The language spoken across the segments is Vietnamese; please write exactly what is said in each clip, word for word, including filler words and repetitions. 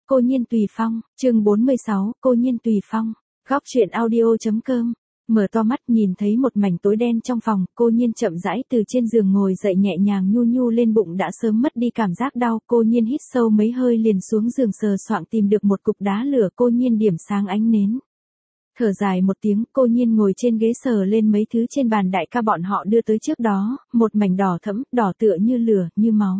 Cô Nhiên Tùy Phong, chương bốn mươi sáu, Cô Nhiên Tùy Phong, góc truyện audio.com. Mở to mắt nhìn thấy một mảnh tối đen trong phòng, Cô Nhiên chậm rãi từ trên giường ngồi dậy nhẹ nhàng nhu nhu lên bụng đã sớm mất đi cảm giác đau. Cô Nhiên hít sâu mấy hơi liền xuống giường sờ soạng tìm được một cục đá lửa. Cô Nhiên điểm sáng ánh nến. Thở dài một tiếng, Cô Nhiên ngồi trên ghế sờ lên mấy thứ trên bàn đại ca bọn họ đưa tới trước đó, một mảnh đỏ thẫm, đỏ tựa như lửa, như máu.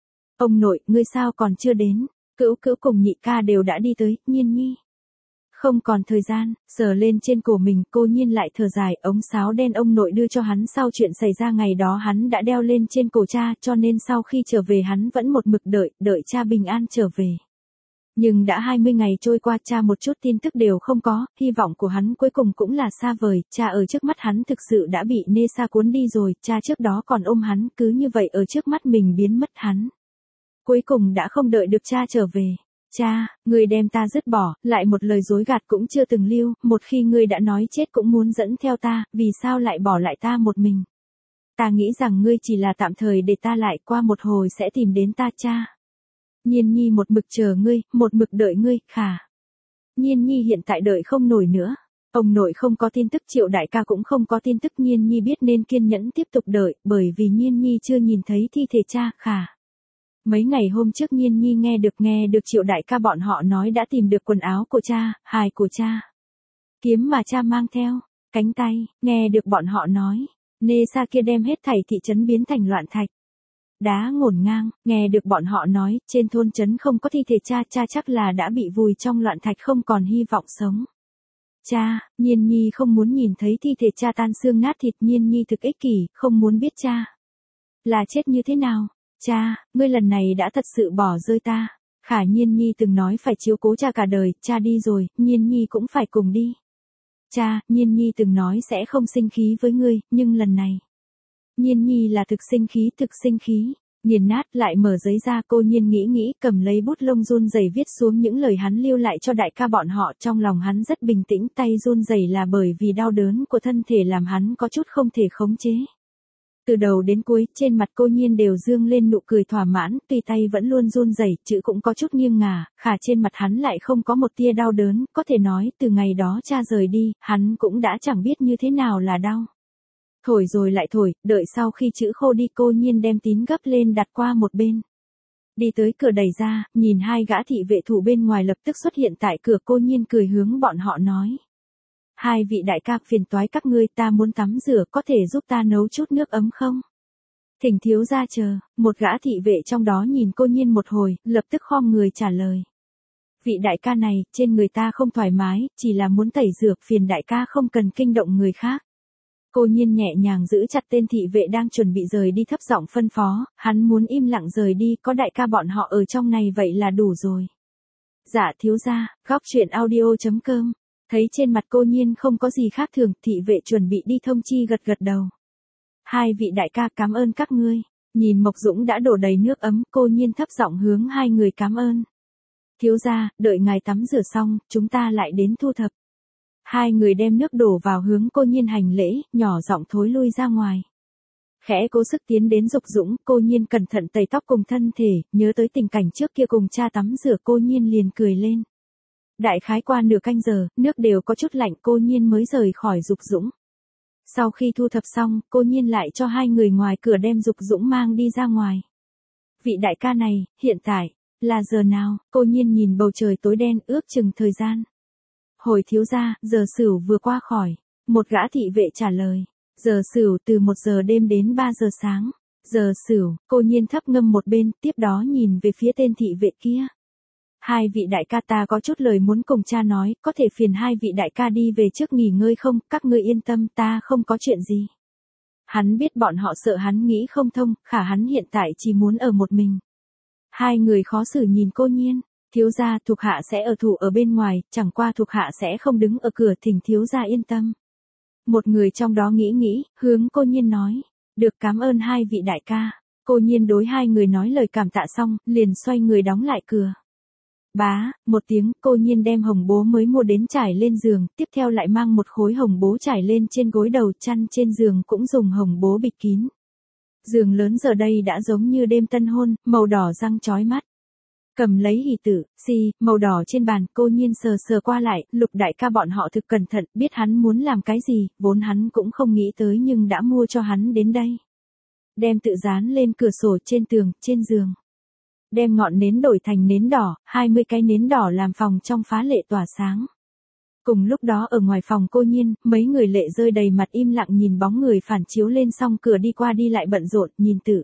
Ông nội, ngươi sao còn chưa đến? Cữu Cữu cùng nhị ca đều đã đi tới, Nhiên Nhi. Không còn thời gian, sờ lên trên cổ mình, Cô Nhiên lại thở dài, ống sáo đen ông nội đưa cho hắn sau chuyện xảy ra ngày đó hắn đã đeo lên trên cổ cha, cho nên sau khi trở về hắn vẫn một mực đợi, đợi cha bình an trở về. Nhưng đã hai mươi ngày trôi qua, cha một chút tin tức đều không có, hy vọng của hắn cuối cùng cũng là xa vời, cha ở trước mắt hắn thực sự đã bị nê sa cuốn đi rồi, cha trước đó còn ôm hắn, cứ như vậy ở trước mắt mình biến mất hắn. Cuối cùng đã không đợi được cha trở về. Cha, ngươi đem ta dứt bỏ, lại một lời dối gạt cũng chưa từng lưu, một khi ngươi đã nói chết cũng muốn dẫn theo ta, vì sao lại bỏ lại ta một mình? Ta nghĩ rằng ngươi chỉ là tạm thời để ta lại, qua một hồi sẽ tìm đến ta cha. Nhiên Nhi một mực chờ ngươi, một mực đợi ngươi, khả. Nhiên Nhi hiện tại đợi không nổi nữa. Ông nội không có tin tức, Triệu đại ca cũng không có tin tức, Nhiên Nhi biết nên kiên nhẫn tiếp tục đợi, bởi vì Nhiên Nhi chưa nhìn thấy thi thể cha, khả. Mấy ngày hôm trước Nhiên Nhi nghe được nghe được Triệu đại ca bọn họ nói đã tìm được quần áo của cha, hài của cha. Kiếm mà cha mang theo, cánh tay, nghe được bọn họ nói, nê sa kia đem hết thảy thị trấn biến thành loạn thạch. Đá ngổn ngang, nghe được bọn họ nói, trên thôn trấn không có thi thể cha, cha chắc là đã bị vùi trong loạn thạch không còn hy vọng sống. Cha, Nhiên Nhi không muốn nhìn thấy thi thể cha tan xương nát thịt, Nhiên Nhi thực ích kỷ, không muốn biết cha là chết như thế nào. Cha, ngươi lần này đã thật sự bỏ rơi ta. Khả Nhiên Nhi từng nói phải chiếu cố cha cả đời, cha đi rồi, Nhiên Nhi cũng phải cùng đi. Cha, Nhiên Nhi từng nói sẽ không sinh khí với ngươi, nhưng lần này. Nhiên Nhi là thực sinh khí, thực sinh khí. Nghiền nát lại mở giấy ra, Cô Nhiên nghĩ nghĩ, cầm lấy bút lông run rẩy viết xuống những lời hắn lưu lại cho đại ca bọn họ, trong lòng hắn rất bình tĩnh, tay run rẩy là bởi vì đau đớn của thân thể làm hắn có chút không thể khống chế. Từ đầu đến cuối, trên mặt Cô Nhiên đều dương lên nụ cười thỏa mãn, tuy tay vẫn luôn run rẩy, chữ cũng có chút nghiêng ngả, khả trên mặt hắn lại không có một tia đau đớn, có thể nói, từ ngày đó cha rời đi, hắn cũng đã chẳng biết như thế nào là đau. Thổi rồi lại thổi, đợi sau khi chữ khô đi, Cô Nhiên đem tín gấp lên đặt qua một bên. Đi tới cửa đẩy ra, nhìn hai gã thị vệ thủ bên ngoài lập tức xuất hiện tại cửa, Cô Nhiên cười hướng bọn họ nói. Hai vị đại ca, phiền toái các ngươi, ta muốn tắm rửa, có thể giúp ta nấu chút nước ấm không? Thỉnh thiếu gia chờ, một gã thị vệ trong đó nhìn Cô Nhiên một hồi, lập tức khom người trả lời. Vị đại ca này, trên người ta không thoải mái, chỉ là muốn tẩy rửa, phiền đại ca không cần kinh động người khác. Cô Nhiên nhẹ nhàng giữ chặt tên thị vệ đang chuẩn bị rời đi, thấp giọng phân phó, hắn muốn im lặng rời đi, có đại ca bọn họ ở trong này vậy là đủ rồi. Dạ thiếu gia, góc truyện audio.com. Thấy trên mặt Cô Nhiên không có gì khác thường, thị vệ chuẩn bị đi thông chi gật gật đầu. Hai vị đại ca, cảm ơn các ngươi. Nhìn Mộc Dũng đã đổ đầy nước ấm, Cô Nhiên thấp giọng hướng hai người cảm ơn. Thiếu gia, đợi ngài tắm rửa xong, chúng ta lại đến thu thập. Hai người đem nước đổ vào hướng Cô Nhiên hành lễ, nhỏ giọng thối lui ra ngoài. Khẽ cố sức tiến đến Dục Dũng, Cô Nhiên cẩn thận tẩy tóc cùng thân thể, nhớ tới tình cảnh trước kia cùng cha tắm rửa, Cô Nhiên liền cười lên. Đại khái qua nửa canh giờ, nước đều có chút lạnh, Cô Nhiên mới rời khỏi Dục Dũng. Sau khi thu thập xong, Cô Nhiên lại cho hai người ngoài cửa đem Dục Dũng mang đi ra ngoài. Vị đại ca này, hiện tại, là giờ nào? Cô Nhiên nhìn bầu trời tối đen, ước chừng thời gian. Hồi thiếu gia, giờ sửu vừa qua khỏi. Một gã thị vệ trả lời. Giờ sửu từ một giờ đêm đến ba giờ sáng. Giờ sửu, Cô Nhiên thấp ngâm một bên, tiếp đó nhìn về phía tên thị vệ kia. Hai vị đại ca, ta có chút lời muốn cùng cha nói, có thể phiền hai vị đại ca đi về trước nghỉ ngơi không, các ngươi yên tâm, ta không có chuyện gì. Hắn biết bọn họ sợ hắn nghĩ không thông, khả hắn hiện tại chỉ muốn ở một mình. Hai người khó xử nhìn Cô Nhiên, thiếu gia, thuộc hạ sẽ ở thủ ở bên ngoài, chẳng qua thuộc hạ sẽ không đứng ở cửa, thỉnh thiếu gia yên tâm. Một người trong đó nghĩ nghĩ, hướng Cô Nhiên nói, được, cảm ơn hai vị đại ca. Cô Nhiên đối hai người nói lời cảm tạ xong, liền xoay người đóng lại cửa. Bá, một tiếng, Cô Nhiên đem hồng bố mới mua đến trải lên giường, tiếp theo lại mang một khối hồng bố trải lên trên gối đầu, chăn trên giường cũng dùng hồng bố bịt kín. Giường lớn giờ đây đã giống như đêm tân hôn, màu đỏ răng chói mắt. Cầm lấy hỷ tử, xì, màu đỏ trên bàn, cô Nhiên sờ sờ qua lại, Lục đại ca bọn họ thực cẩn thận, biết hắn muốn làm cái gì, vốn hắn cũng không nghĩ tới nhưng đã mua cho hắn đến đây. Đem tự dán lên cửa sổ, trên tường, trên giường. Đem ngọn nến đổi thành nến đỏ, hai mươi cái nến đỏ làm phòng trong phá lệ tỏa sáng. Cùng lúc đó ở ngoài phòng cô Nhiên, mấy người lệ rơi đầy mặt im lặng nhìn bóng người phản chiếu lên song cửa đi qua đi lại bận rộn, nhìn tự.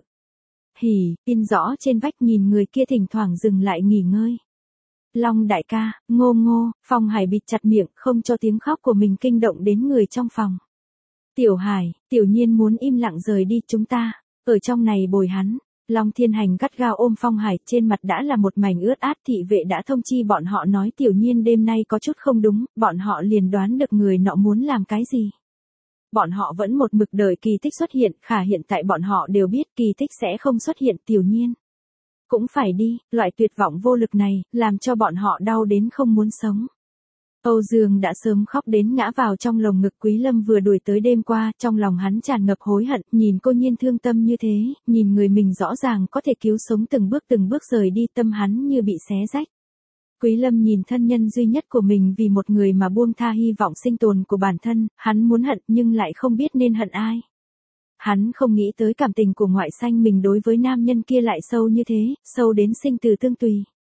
Hỉ, in rõ trên vách nhìn người kia thỉnh thoảng dừng lại nghỉ ngơi. Long đại ca, Ngô Ngô, Phong Hải bịt chặt miệng, không cho tiếng khóc của mình kinh động đến người trong phòng. Tiểu Hải, Tiểu Nhiên muốn im lặng rời đi, chúng ta, ở trong này bồi hắn. Long Thiên Hành gắt gao ôm Phong Hải, trên mặt đã là một mảnh ướt át, thị vệ đã thông chi bọn họ nói Tiểu Nhiên đêm nay có chút không đúng, bọn họ liền đoán được người nọ muốn làm cái gì. Bọn họ vẫn một mực đợi kỳ tích xuất hiện, khả hiện tại bọn họ đều biết kỳ tích sẽ không xuất hiện, Tiểu Nhiên cũng phải đi, loại tuyệt vọng vô lực này, làm cho bọn họ đau đến không muốn sống. Âu Dương đã sớm khóc đến ngã vào trong lồng ngực Quý Lâm vừa đuổi tới đêm qua, trong lòng hắn tràn ngập hối hận, nhìn cô Nhiên thương tâm như thế, nhìn người mình rõ ràng có thể cứu sống từng bước từng bước rời đi, tâm hắn như bị xé rách. Quý Lâm nhìn thân nhân duy nhất của mình vì một người mà buông tha hy vọng sinh tồn của bản thân, hắn muốn hận nhưng lại không biết nên hận ai. Hắn không nghĩ tới cảm tình của ngoại sanh mình đối với nam nhân kia lại sâu như thế, sâu đến sinh từ tương tùy.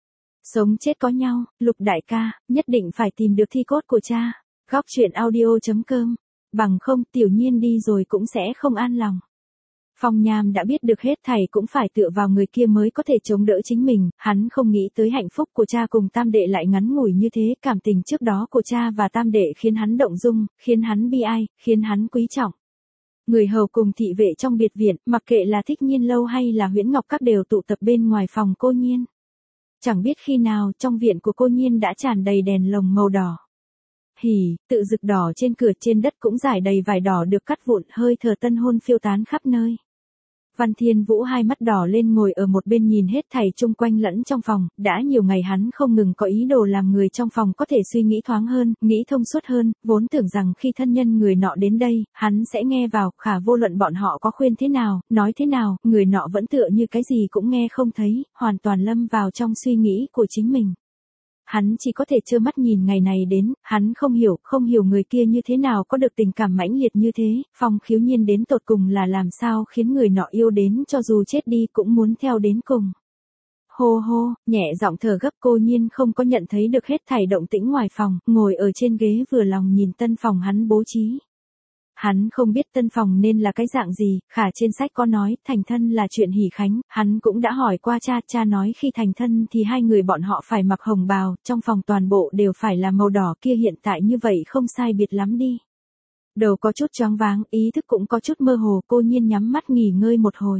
Sống chết có nhau, Lục đại ca, nhất định phải tìm được thi cốt của cha. Góc truyện audio chấm com. Bằng không, Tiểu Nhiên đi rồi cũng sẽ không an lòng. Phong Nham đã biết được hết thảy cũng phải tựa vào người kia mới có thể chống đỡ chính mình, hắn không nghĩ tới hạnh phúc của cha cùng tam đệ lại ngắn ngủi như thế, cảm tình trước đó của cha và tam đệ khiến hắn động dung, khiến hắn bi ai, khiến hắn quý trọng. Người hầu cùng thị vệ trong biệt viện, mặc kệ là Thích Nhiên lâu hay là Huyễn Ngọc các đều tụ tập bên ngoài phòng cô Nhiên. Chẳng biết khi nào, trong viện của cô Nhiên đã tràn đầy đèn lồng màu đỏ. Hỉ, tự rực đỏ trên cửa, trên đất cũng rải đầy vải đỏ được cắt vụn, hơi thở tân hôn phiêu tán khắp nơi. Văn Thiên Vũ hai mắt đỏ lên ngồi ở một bên nhìn hết thảy chung quanh lẫn trong phòng, đã nhiều ngày hắn không ngừng có ý đồ làm người trong phòng có thể suy nghĩ thoáng hơn, nghĩ thông suốt hơn, vốn tưởng rằng khi thân nhân người nọ đến đây, hắn sẽ nghe vào, khả vô luận bọn họ có khuyên thế nào, nói thế nào, người nọ vẫn tựa như cái gì cũng nghe không thấy, hoàn toàn lâm vào trong suy nghĩ của chính mình. Hắn chỉ có thể trơ mắt nhìn ngày này đến, hắn không hiểu, không hiểu người kia như thế nào có được tình cảm mãnh liệt như thế, Phong Khiếu Nhiên đến tột cùng là làm sao khiến người nọ yêu đến cho dù chết đi cũng muốn theo đến cùng. Hô hô, nhẹ giọng thở gấp, cô Nhiên không có nhận thấy được hết thảy động tĩnh ngoài phòng, ngồi ở trên ghế vừa lòng nhìn tân phòng hắn bố trí. Hắn không biết tân phòng nên là cái dạng gì, khả trên sách có nói, thành thân là chuyện hỷ khánh, hắn cũng đã hỏi qua cha, cha nói khi thành thân thì hai người bọn họ phải mặc hồng bào, trong phòng toàn bộ đều phải là màu đỏ kia, hiện tại như vậy không sai biệt lắm đi. Đầu có chút choáng váng, ý thức cũng có chút mơ hồ, cô Nhiên nhắm mắt nghỉ ngơi một hồi.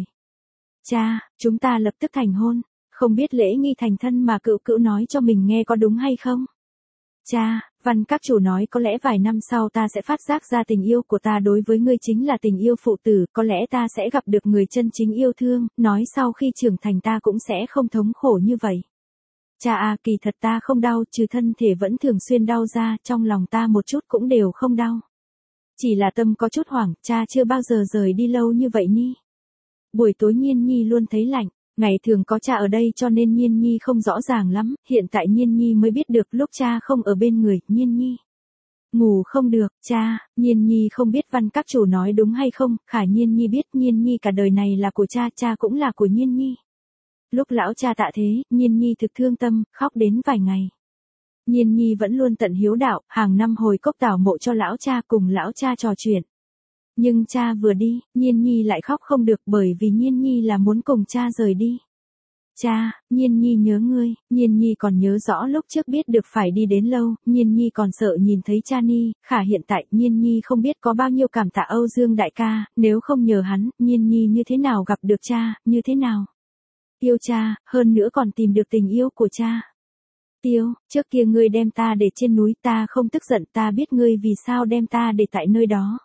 Cha, chúng ta lập tức thành hôn, không biết lễ nghi thành thân mà cựu cữu nói cho mình nghe có đúng hay không? Cha, Văn các chủ nói có lẽ vài năm sau ta sẽ phát giác ra tình yêu của ta đối với ngươi chính là tình yêu phụ tử, có lẽ ta sẽ gặp được người chân chính yêu thương, nói sau khi trưởng thành ta cũng sẽ không thống khổ như vậy. Cha à, kỳ thật ta không đau, trừ thân thể vẫn thường xuyên đau ra, trong lòng ta một chút cũng đều không đau. Chỉ là tâm có chút hoảng, cha chưa bao giờ rời đi lâu như vậy ni. Buổi tối Nhiên Nhi luôn thấy lạnh. Ngày thường có cha ở đây cho nên Nhiên Nhi không rõ ràng lắm, hiện tại Nhiên Nhi mới biết được lúc cha không ở bên người, Nhiên Nhi ngủ không được, cha, Nhiên Nhi không biết Văn các chủ nói đúng hay không, khả Nhiên Nhi biết Nhiên Nhi cả đời này là của cha, cha cũng là của Nhiên Nhi. Lúc lão cha tạ thế, Nhiên Nhi thực thương tâm, khóc đến vài ngày. Nhiên Nhi vẫn luôn tận hiếu đạo, hàng năm hồi cốc tảo mộ cho lão cha cùng lão cha trò chuyện. Nhưng cha vừa đi, Nhiên Nhi lại khóc không được bởi vì Nhiên Nhi là muốn cùng cha rời đi. Cha, Nhiên Nhi nhớ ngươi, Nhiên Nhi còn nhớ rõ lúc trước biết được phải đi đến lâu, Nhiên Nhi còn sợ nhìn thấy cha Ni, khả hiện tại Nhiên Nhi không biết có bao nhiêu cảm tạ Âu Dương đại ca, nếu không nhờ hắn, Nhiên Nhi như thế nào gặp được cha, như thế nào yêu cha, hơn nữa còn tìm được tình yêu của cha. Tiêu, trước kia ngươi đem ta để trên núi, ta không tức giận, ta biết ngươi vì sao đem ta để tại nơi đó.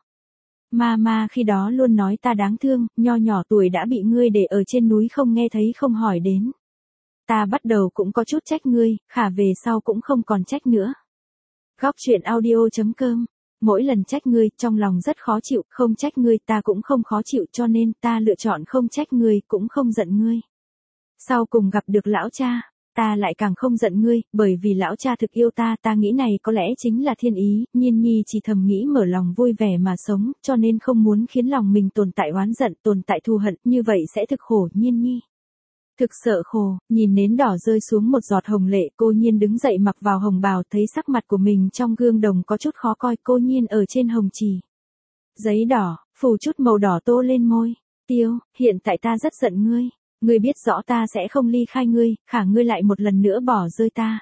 Mama khi đó luôn nói ta đáng thương, nho nhỏ tuổi đã bị ngươi để ở trên núi không nghe thấy không hỏi đến. Ta bắt đầu cũng có chút trách ngươi, khả về sau cũng không còn trách nữa. Góc truyện audio chấm com. Mỗi lần trách ngươi, trong lòng rất khó chịu, không trách ngươi ta cũng không khó chịu cho nên ta lựa chọn không trách ngươi cũng không giận ngươi. Sau cùng gặp được lão cha, ta lại càng không giận ngươi, bởi vì lão cha thực yêu ta, ta nghĩ này có lẽ chính là thiên ý, Nhiên Nhi chỉ thầm nghĩ mở lòng vui vẻ mà sống, cho nên không muốn khiến lòng mình tồn tại oán giận, tồn tại thù hận, như vậy sẽ thực khổ, Nhiên Nhi. Thực sợ khổ, nhìn nến đỏ rơi xuống một giọt hồng lệ, cô Nhiên đứng dậy mặc vào hồng bào, thấy sắc mặt của mình trong gương đồng có chút khó coi, cô Nhiên ở trên hồng trì. Giấy đỏ, phủ chút màu đỏ tô lên môi. Tiêu, hiện tại ta rất giận ngươi. Ngươi biết rõ ta sẽ không ly khai ngươi, khả ngươi lại một lần nữa bỏ rơi ta.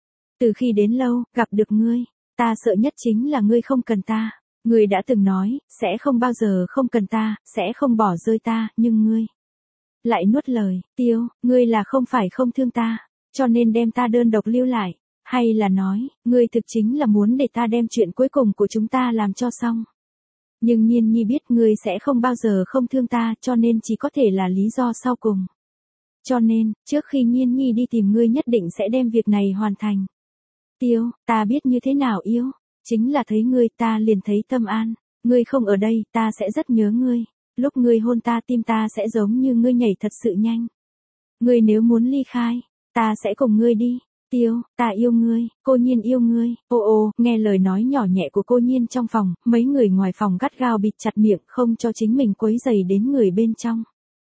Từ khi đến lâu, gặp được ngươi, ta sợ nhất chính là ngươi không cần ta. Ngươi đã từng nói, sẽ không bao giờ không cần ta, sẽ không bỏ rơi ta, nhưng ngươi lại nuốt lời. Tiêu, ngươi là không phải không thương ta, cho nên đem ta đơn độc lưu lại. Hay là nói, ngươi thực chính là muốn để ta đem chuyện cuối cùng của chúng ta làm cho xong. Nhưng Nhiên Nhi biết ngươi sẽ không bao giờ không thương ta, cho nên chỉ có thể là lý do sau cùng. Cho nên, trước khi Nhiên Nhi đi tìm ngươi nhất định sẽ đem việc này hoàn thành. Tiêu, ta biết như thế nào yêu, chính là thấy ngươi ta liền thấy tâm an, ngươi không ở đây, ta sẽ rất nhớ ngươi, lúc ngươi hôn ta tim ta sẽ giống như ngươi nhảy thật sự nhanh. Ngươi nếu muốn ly khai, ta sẽ cùng ngươi đi. Tiêu, ta yêu ngươi, cô Nhiên yêu ngươi. Ô ô, nghe lời nói nhỏ nhẹ của cô Nhiên trong phòng, mấy người ngoài phòng gắt gao bịt chặt miệng không cho chính mình quấy rầy đến người bên trong.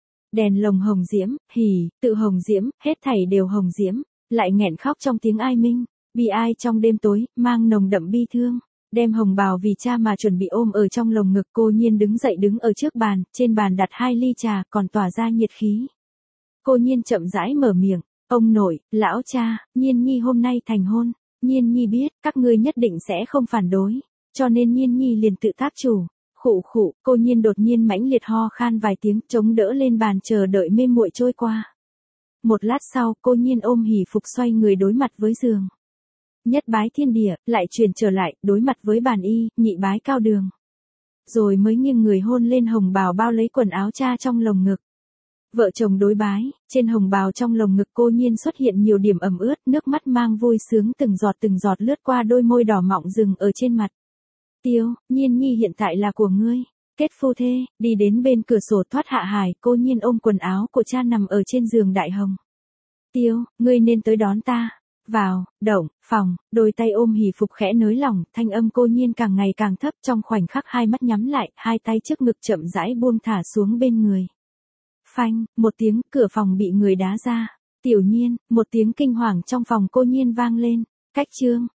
Đèn lồng hồng diễm, hỉ, tự hồng diễm, hết thảy đều hồng diễm, lại nghẹn khóc trong tiếng ai minh, bi ai trong đêm tối, mang nồng đậm bi thương. Đem hồng bào vì cha mà chuẩn bị ôm ở trong lồng ngực, cô Nhiên đứng dậy đứng ở trước bàn, trên bàn đặt hai ly trà còn tỏa ra nhiệt khí. Cô Nhiên chậm rãi mở miệng. Ông nội, lão cha, Nhiên Nhi hôm nay thành hôn, Nhiên Nhi biết, các ngươi nhất định sẽ không phản đối, cho nên Nhiên Nhi liền tự tác chủ. Khụ khụ, cô Nhiên đột nhiên mãnh liệt ho khan vài tiếng, chống đỡ lên bàn chờ đợi mê muội trôi qua. Một lát sau, cô Nhiên ôm hỉ phục xoay người đối mặt với giường. Nhất bái thiên địa, lại chuyển trở lại, đối mặt với bàn y, nhị bái cao đường. Rồi mới nghiêng người hôn lên hồng bào bao lấy quần áo cha trong lồng ngực. Vợ chồng đối bái, trên hồng bào trong lồng ngực cô Nhiên xuất hiện nhiều điểm ẩm ướt, nước mắt mang vui sướng từng giọt từng giọt lướt qua đôi môi đỏ mọng dừng ở trên mặt. Tiêu, Nhiên Nhi hiện tại là của ngươi, kết phu thê, đi đến bên cửa sổ thoát hạ hải, cô Nhiên ôm quần áo của cha nằm ở trên giường đại hồng. Tiêu, ngươi nên tới đón ta. Vào, động, phòng, đôi tay ôm hỉ phục khẽ nới lỏng, thanh âm cô Nhiên càng ngày càng thấp, trong khoảnh khắc hai mắt nhắm lại, hai tay trước ngực chậm rãi buông thả xuống bên người. Phanh, một tiếng, cửa phòng bị người đá ra. Tiểu Nhiên, một tiếng kinh hoàng trong phòng cô Nhiên vang lên. Cách chương.